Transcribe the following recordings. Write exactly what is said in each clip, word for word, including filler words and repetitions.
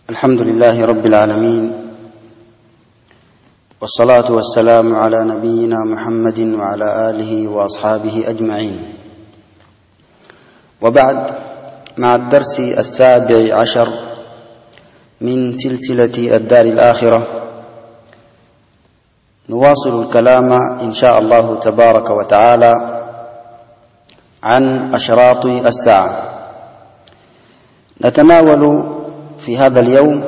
الحمد لله رب العالمين، والصلاة والسلام على نبينا محمد وعلى آله وأصحابه أجمعين. وبعد، مع الدرس السابع عشر من سلسلة الدار الآخرة نواصل الكلام إن شاء الله تبارك وتعالى عن أشراط الساعة. نتناول في هذا اليوم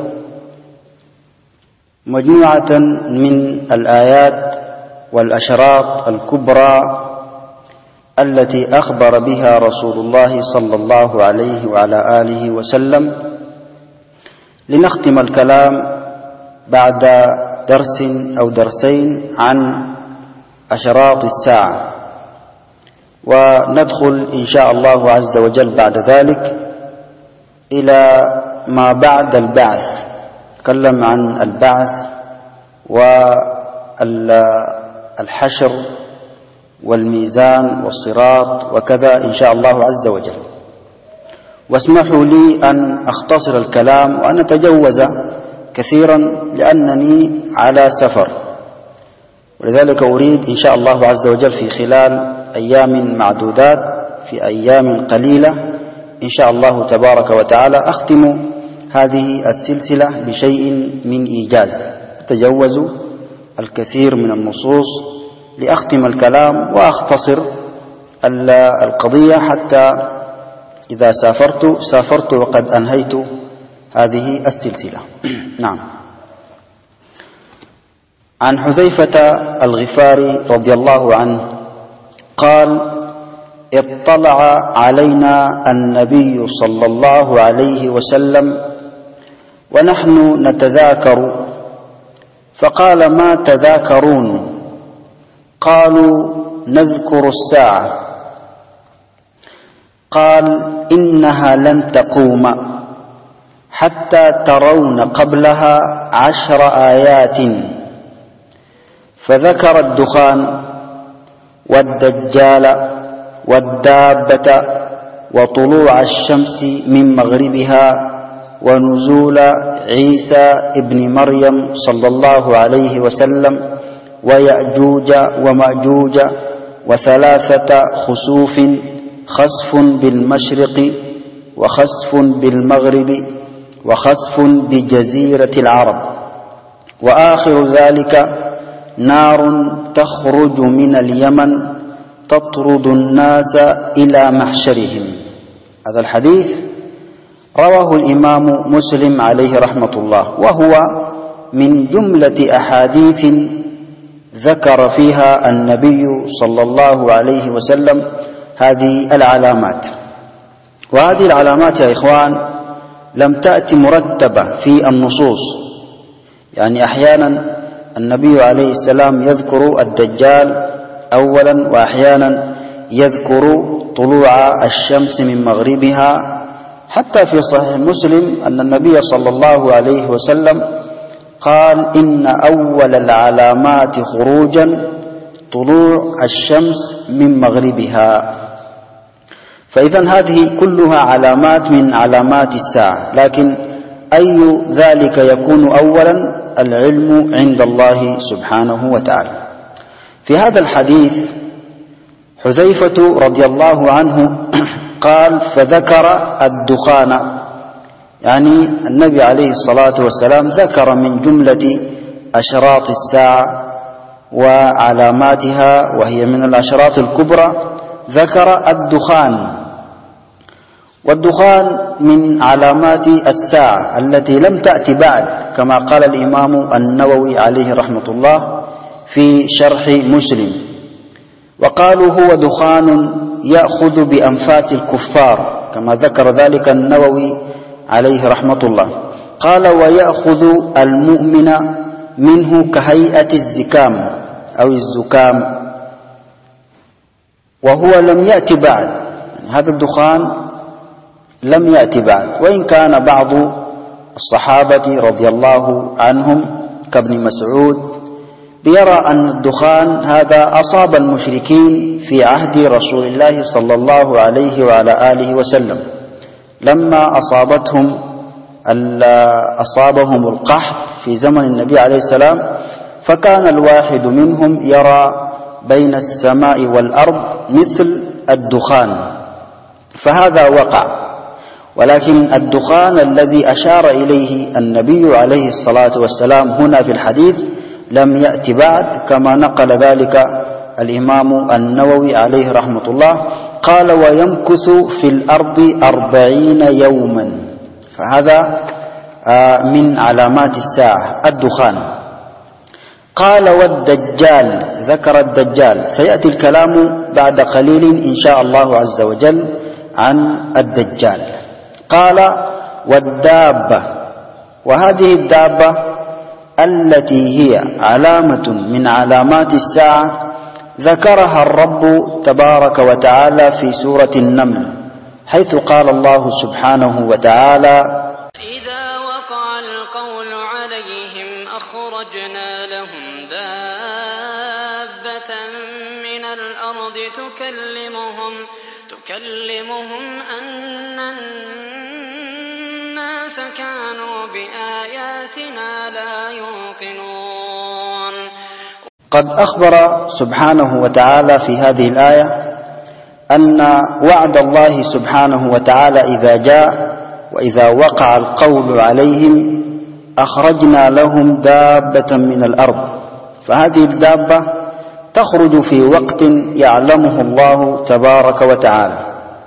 مجموعة من الآيات والأشراط الكبرى التي أخبر بها رسول الله صلى الله عليه وعلى آله وسلم، لنختم الكلام بعد درس أو درسين عن أشراط الساعة، وندخل إن شاء الله عز وجل بعد ذلك إلى ما بعد البعث. تكلم عن البعث والحشر والميزان والصراط وكذا إن شاء الله عز وجل. واسمحوا لي أن أختصر الكلام وأن أتجوز كثيرا لأنني على سفر، ولذلك أريد إن شاء الله عز وجل في خلال أيام معدودات، في أيام قليلة إن شاء الله تبارك وتعالى، أختم هذه السلسلة بشيء من إيجاز. أتجوز الكثير من النصوص لأختم الكلام وأختصر القضية، حتى إذا سافرت سافرت وقد أنهيت هذه السلسلة. نعم. عن حذيفة الغفاري رضي الله عنه قال: اطلع علينا النبي صلى الله عليه وسلم ونحن نتذاكر، فقال: ما تذاكرون؟ قالوا: نذكر الساعة. قال: إنها لن تقوم حتى ترون قبلها عشر آيات، فذكر الدخان والدجال والدابة وطلوع الشمس من مغربها ونزول عيسى ابن مريم صلى الله عليه وسلم ويأجوج ومأجوج وثلاثة خسوف، خسف بالمشرق وخسف بالمغرب وخسف بجزيرة العرب، وآخر ذلك نار تخرج من اليمن تطرد الناس إلى محشرهم. هذا الحديث رواه الإمام مسلم عليه رحمة الله، وهو من جملة أحاديث ذكر فيها النبي صلى الله عليه وسلم هذه العلامات. وهذه العلامات يا إخوان لم تأتي مرتبة في النصوص، يعني أحيانا النبي عليه السلام يذكر الدجال أولا، وأحيانا يذكر طلوع الشمس من مغربها. حتى في صحيح مسلم أن النبي صلى الله عليه وسلم قال: إن أول العلامات خروجا طلوع الشمس من مغربها. فإذا هذه كلها علامات من علامات الساعة، لكن أي ذلك يكون أولا؟ العلم عند الله سبحانه وتعالى. في هذا الحديث حذيفة رضي الله عنه قال: فذكر الدخان، يعني النبي عليه الصلاة والسلام ذكر من جملة أشراط الساعة وعلاماتها، وهي من الأشراط الكبرى، ذكر الدخان. والدخان من علامات الساعة التي لم تأتي بعد، كما قال الإمام النووي عليه رحمة الله في شرح مسلم. وقالوا: هو دخان يأخذ بأنفاس الكفار، كما ذكر ذلك النووي عليه رحمة الله. قال: ويأخذ المؤمن منه كهيئة الزكام أو الزكام، وهو لم يأتي بعد. هذا الدخان لم يأتي بعد، وإن كان بعض الصحابة رضي الله عنهم كابن مسعود يرى أن الدخان هذا أصاب المشركين في عهد رسول الله صلى الله عليه وعلى آله وسلم، لما أصابتهم أصابهم القحط في زمن النبي عليه السلام، فكان الواحد منهم يرى بين السماء والأرض مثل الدخان، فهذا وقع. ولكن الدخان الذي أشار إليه النبي عليه الصلاة والسلام هنا في الحديث لم يأتي بعد، كما نقل ذلك الإمام النووي عليه رحمة الله، قال ويمكث في الأرض أربعين يوما، فهذا من علامات الساعة الدخان. قال والدجال، ذكر الدجال، سيأتي الكلام بعد قليل إن شاء الله عز وجل عن الدجال. قال والدابة، وهذه الدابة التي هي علامة من علامات الساعة ذكرها الرب تبارك وتعالى في سورة النمل، حيث قال الله سبحانه وتعالى إذا وقع القول عليهم أخرجنا لهم دابة من الأرض تكلمهم تكلمهم أن الناس كانوا بآياتنا لا يوقنون. قد أخبر سبحانه وتعالى في هذه الآية أن وعد الله سبحانه وتعالى إذا جاء وإذا وقع القول عليهم أخرجنا لهم دابة من الأرض، فهذه الدابة تخرج في وقت يعلمه الله تبارك وتعالى،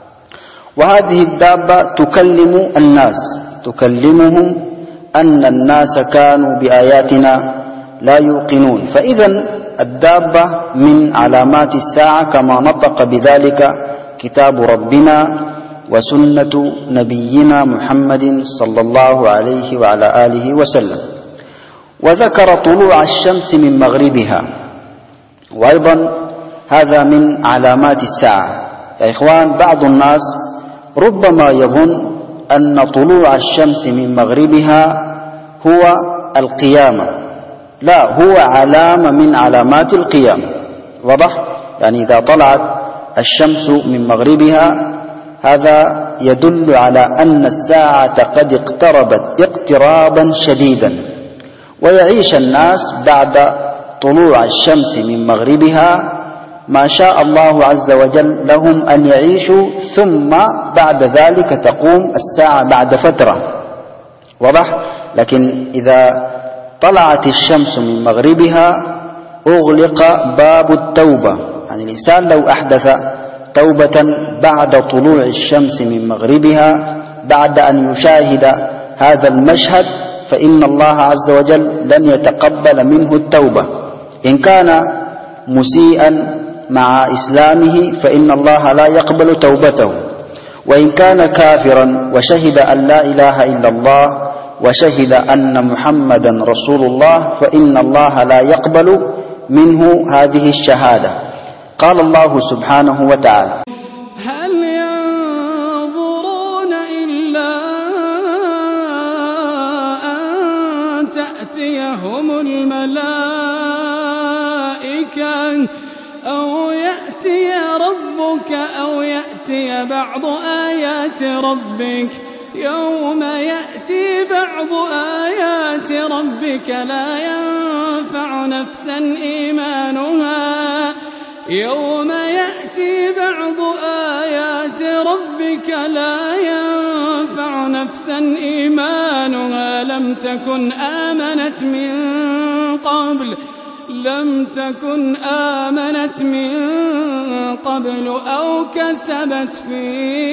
وهذه الدابة تكلم الناس، تكلمهم أن الناس كانوا بآياتنا لا يوقنون. فإذا الدابة من علامات الساعة كما نطق بذلك كتاب ربنا وسنة نبينا محمد صلى الله عليه وعلى آله وسلم. وذكر طلوع الشمس من مغربها، وأيضا هذا من علامات الساعة. يا إخوان، بعض الناس ربما يظن أن طلوع الشمس من مغربها هو القيامة، لا، هو علامة من علامات القيامة. واضح؟ يعني إذا طلعت الشمس من مغربها هذا يدل على أن الساعة قد اقتربت اقترابا شديدا، ويعيش الناس بعد طلوع الشمس من مغربها ما شاء الله عز وجل لهم أن يعيشوا، ثم بعد ذلك تقوم الساعة بعد فترة. واضح؟ لكن إذا طلعت الشمس من مغربها أغلق باب التوبة، يعني الإنسان لو أحدث توبة بعد طلوع الشمس من مغربها بعد أن يشاهد هذا المشهد فإن الله عز وجل لن يتقبل منه التوبة. إن كان مسيئا مع إسلامه فإن الله لا يقبل توبته، وإن كان كافرا وشهد أن لا إله إلا الله وشهد أن محمدا رسول الله فإن الله لا يقبل منه هذه الشهادة. قال الله سبحانه وتعالى هل ينظرون إلا أن تأتيهم الملائكة أو يأتي ربك أو يأتي بعض آيات ربك يوم يأتي بعض آيات ربك لا ينفع نفسا إيمانها يوم يأتي بعض آيات ربك لا ينفع نفسا إيمانها لم تكن آمنت من قبل لم تكن آمنت من قبل أو كسبت في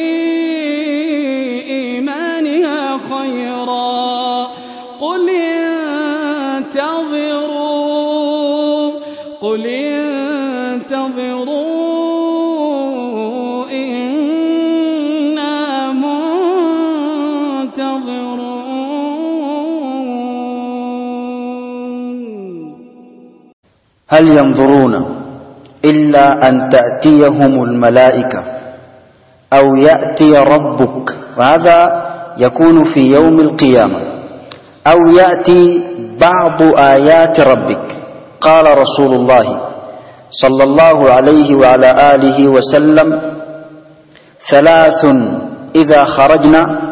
إيمانها خيرا قل انتظروا قل انتظروا إنا منتظرون. هل ينظرون إلا أن تأتيهم الملائكة أو يأتي ربك، وهذا يكون في يوم القيامة، أو يأتي بعض آيات ربك. قال رسول الله صلى الله عليه وعلى آله وسلم ثلاث إذا خرجنا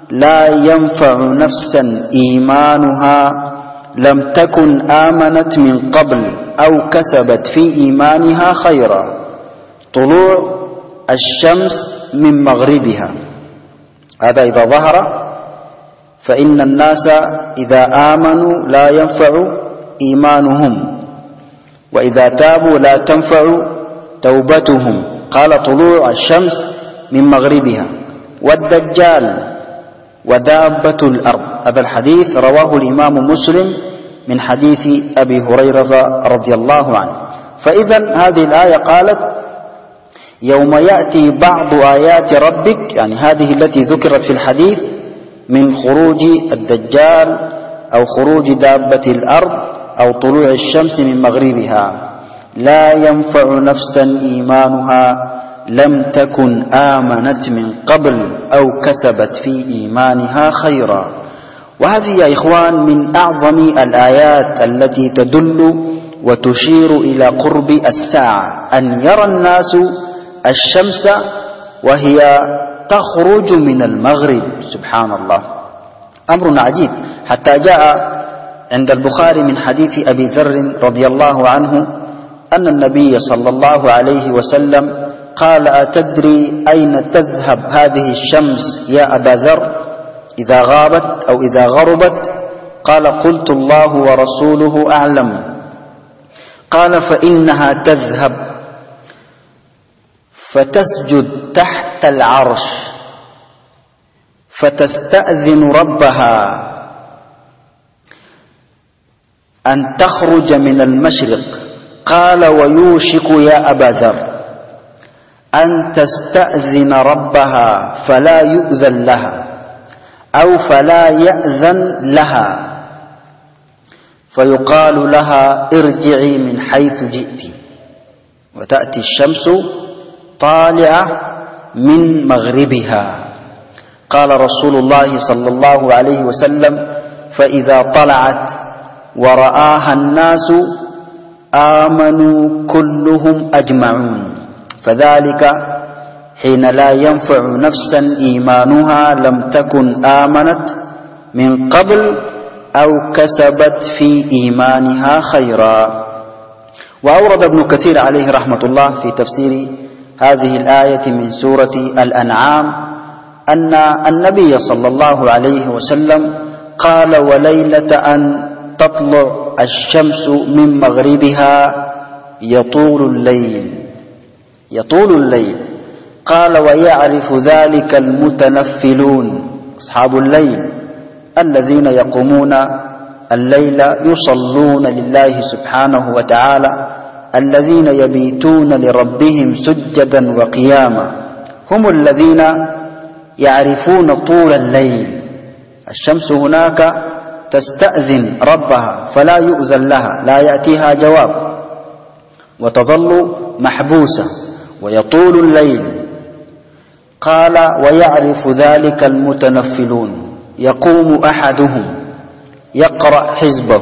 لا ينفع نفسا إيمانها لم تكن آمنت من قبل أو كسبت في إيمانها خيرا. طلوع الشمس من مغربها، هذا إذا ظهر فإن الناس إذا آمنوا لا ينفع إيمانهم، وإذا تابوا لا تنفع توبتهم. قال طلوع الشمس من مغربها. والدجال ودابة الأرض، هذا الحديث رواه الإمام مسلم من حديث أبي هريرة رضي الله عنه. فإذا هذه الآية قالت يوم يأتي بعض آيات ربك، يعني هذه التي ذكرت في الحديث من خروج الدجال أو خروج دابة الأرض أو طلوع الشمس من مغربها، لا ينفع نفسا إيمانها لم تكن آمنت من قبل أو كسبت في إيمانها خيرا. وهذه يا إخوان من أعظم الآيات التي تدل وتشير إلى قرب الساعة، أن يرى الناس الشمس وهي تخرج من المغرب. سبحان الله، أمر عجيب. حتى جاء عند البخاري من حديث أبي ذر رضي الله عنه أن النبي صلى الله عليه وسلم قال أتدري أين تذهب هذه الشمس يا أبا ذر إذا غابت أو إذا غربت؟ قال قلت الله ورسوله أعلم. قال فإنها تذهب فتسجد تحت العرش فتستأذن ربها أن تخرج من المشرق. قال ويوشك يا أبا ذر أن تستأذن ربها فلا يؤذن لها أو فلا يأذن لها فيقال لها ارجعي من حيث جئت، وتأتي الشمس طالعة من مغربها. قال رسول الله صلى الله عليه وسلم فإذا طلعت ورآها الناس آمنوا كلهم أجمعون، فذلك حين لا ينفع نفسا إيمانها لم تكن آمنت من قبل أو كسبت في إيمانها خيرا. وأورد ابن كثير عليه رحمة الله في تفسير هذه الآية من سورة الأنعام أن النبي صلى الله عليه وسلم قال وليلة أن تطلع الشمس من مغربها يطول الليل يطول الليل. قال ويعرف ذلك المتنفلون، أصحاب الليل الذين يقومون الليل يصلون لله سبحانه وتعالى، الذين يبيتون لربهم سجدا وقياما، هم الذين يعرفون طول الليل. الشمس هناك تستأذن ربها فلا يؤذن لها، لا يأتيها جواب وتظل محبوسة ويطول الليل. قال ويعرف ذلك المتنفلون، يقوم أحدهم يقرأ حزبه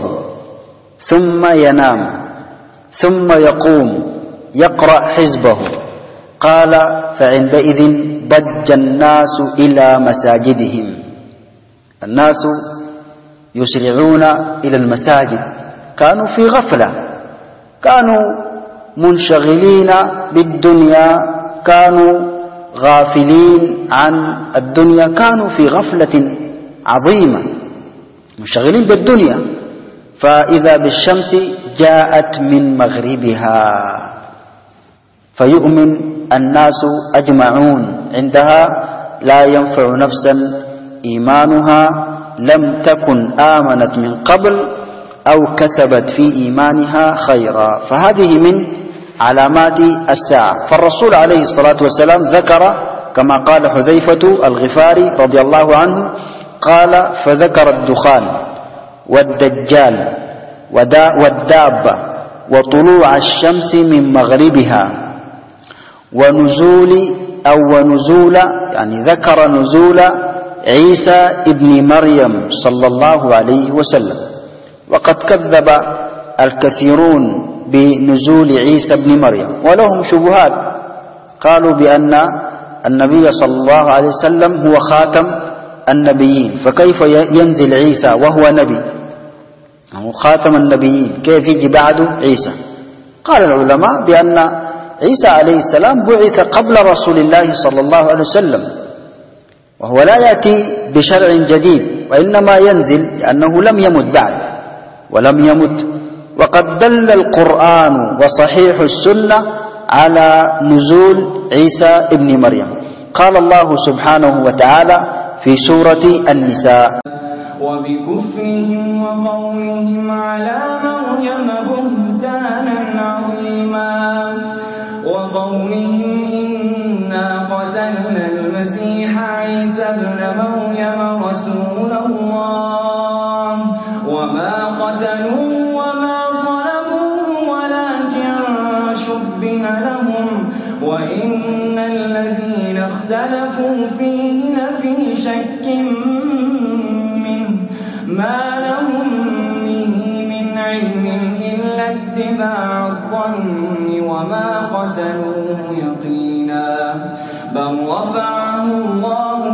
ثم ينام ثم يقوم يقرأ حزبه. قال فعندئذ ضج الناس إلى مساجدهم، الناس يسرعون إلى المساجد، كانوا في غفلة، كانوا منشغلين بالدنيا، كانوا غافلين عن الدنيا، كانوا في غفلة عظيمة منشغلين بالدنيا. فإذا بالشمس جاءت من مغربها فيؤمن الناس أجمعون، عندها لا ينفع نفسا إيمانها لم تكن آمنت من قبل أو كسبت في إيمانها خيرا. فهذه من علامات الساعة. فالرسول عليه الصلاة والسلام ذكر كما قال حذيفة الغفاري رضي الله عنه قال فذكر الدخان والدجال والدابة وطلوع الشمس من مغربها ونزول أو ونزول، يعني ذكر نزول عيسى ابن مريم صلى الله عليه وسلم. وقد كذب الكثيرون بنزول عيسى ابن مريم ولهم شبهات، قالوا بأن النبي صلى الله عليه وسلم هو خاتم النبيين، فكيف ينزل عيسى وهو نبي؟ هو خاتم النبيين، كيف يجي بعده عيسى؟ قال العلماء بأن عيسى عليه السلام بعث قبل رسول الله صلى الله عليه وسلم، وهو لا يأتي بشرع جديد، وإنما ينزل لأنه لم يمت بعد ولم يمت. وقد دل القرآن وصحيح السنة على نزول عيسى ابن مريم. قال الله سبحانه وتعالى في سورة النساء: وبكفرهم وقولهم على مريم بهتانا عظيما وقولهم إنا قتلنا المسيح عيسى ابن مريم رسول الله وما قتلوه وما صلبوه ولكن شبه لهم وإن الذين اختلفوا فيه لفي شك منه ما لهم به من علم إلا اتباع الظن وما قتلوه يقينا بل رفعه الله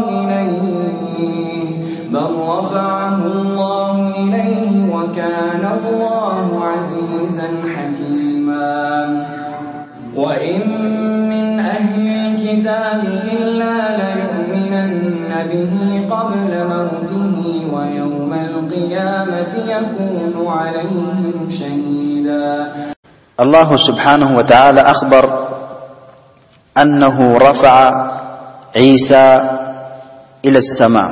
إليه بل رفعه الله إليه وكان الله عزيزا حكيما. وإن من أهل الكتاب إلا ليؤمنن به قبل موته ويوم القيامة يكون عليهم شهيدا. الله سبحانه وتعالى أخبر أنه رفع عيسى إلى السماء،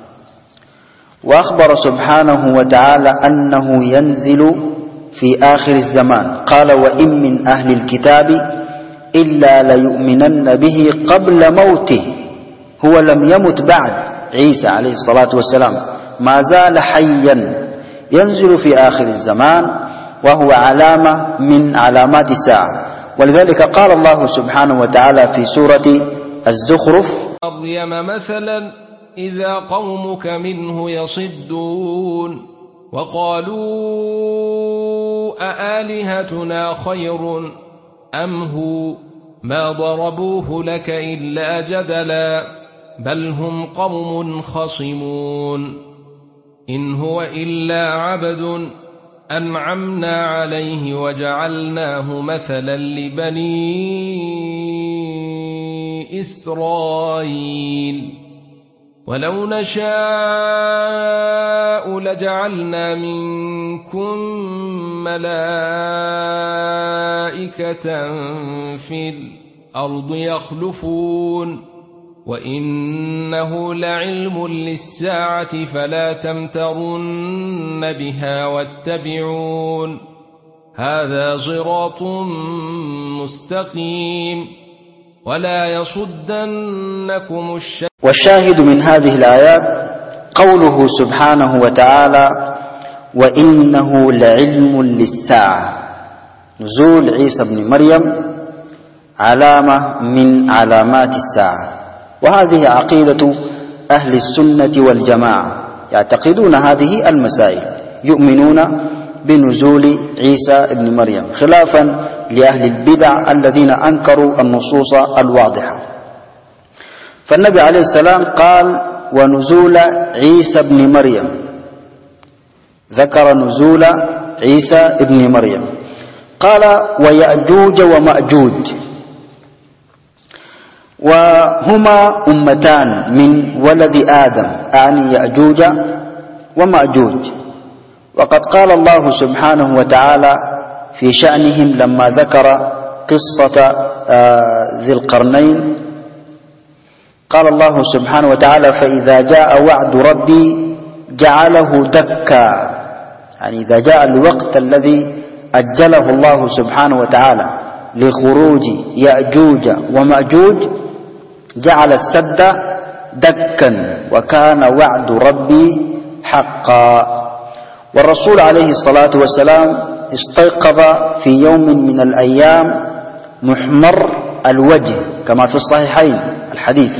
وأخبر سبحانه وتعالى أنه ينزل في آخر الزمان. قال: وإن من أهل الكتاب إلا ليؤمنن به قبل موته. هو لم يمت بعد، عيسى عليه الصلاة والسلام ما زال حيا، ينزل في آخر الزمان، وهو علامة من علامات الساعة. ولذلك قال الله سبحانه وتعالى في سورة الزخرف: مريم مثلا إذا قومك منه يصدون وقالوا أآلهتنا خير أم هو ما ضربوه لك إلا جدلا بل هم قوم خصمون إن هو إلا عبد أنعمنا عليه وجعلناه مثلا لبني إسرائيل ولو نشاء لجعلنا منكم ملائكة في الأرض يخلفون وإنه لعلم للساعة فلا تمترن بها واتبعون هذا صراط مستقيم ولا يصدنكم الشيطان. والشاهد من هذه الآيات قوله سبحانه وتعالى: وإنه لعلم للساعة. نزول عيسى بن مريم علامة من علامات الساعة، وهذه عقيدة أهل السنة والجماعة، يعتقدون هذه المسائل، يؤمنون بنزول عيسى بن مريم، خلافا لأهل البدع الذين أنكروا النصوص الواضحة. فالنبي عليه السلام قال: ونزول عيسى بن مريم، ذكر نزول عيسى بن مريم. قال: ويأجوج ومأجوج، وهما أمتان من ولد آدم، أعني يأجوج ومأجوج. وقد قال الله سبحانه وتعالى في شأنهم لما ذكر قصة ذي القرنين، قال الله سبحانه وتعالى: فإذا جاء وعد ربي جعله دكا، يعني إذا جاء الوقت الذي أجله الله سبحانه وتعالى لخروج يأجوج ومأجوج جعل السد دكا وكان وعد ربي حقا. والرسول عليه الصلاة والسلام استيقظ في يوم من الأيام محمر الوجه كما في الصحيحين الحديث،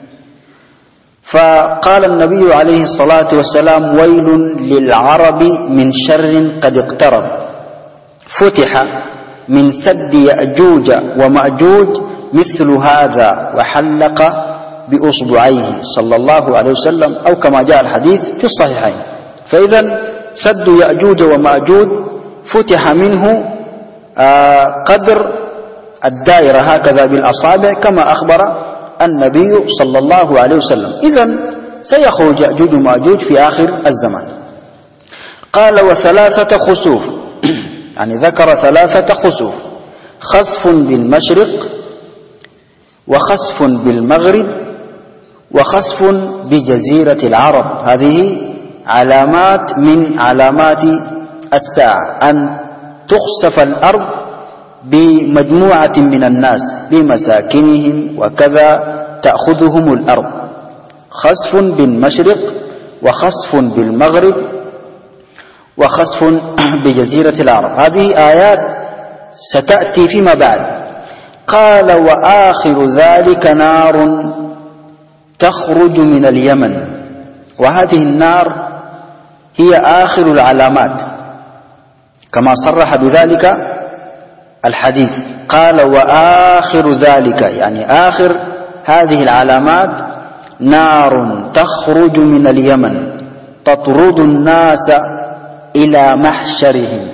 فقال النبي عليه الصلاة والسلام: ويل للعرب من شر قد اقترب، فتح من سد يأجوج ومأجوج مثل هذا وحلق بأصبعيه صلى الله عليه وسلم، أو كما جاء الحديث في الصحيحين. فإذا سد يأجوج ومأجوج فتح منه قدر الدائرة هكذا بالأصابع كما أخبر النبي صلى الله عليه وسلم. إذن سيخرج يأجوج ومأجوج في آخر الزمان. قال وثلاثة خسوف، يعني ذكر ثلاثة خسوف: خسف بالمشرق، وخسف بالمغرب، وخسف بجزيرة العرب. هذه علامات من علامات الساعة، أن تخسف الأرض بمجموعة من الناس بمساكنهم وكذا تأخذهم الأرض. خسف بالمشرق، وخسف بالمغرب، وخسف بجزيرة العرب. هذه آيات ستأتي فيما بعد. قال وآخر ذلك نار تخرج من اليمن، وهذه النار هي آخر العلامات كما صرح بذلك الحديث. قال وآخر ذلك، يعني آخر هذه العلامات نار تخرج من اليمن تطرد الناس إلى محشرهم.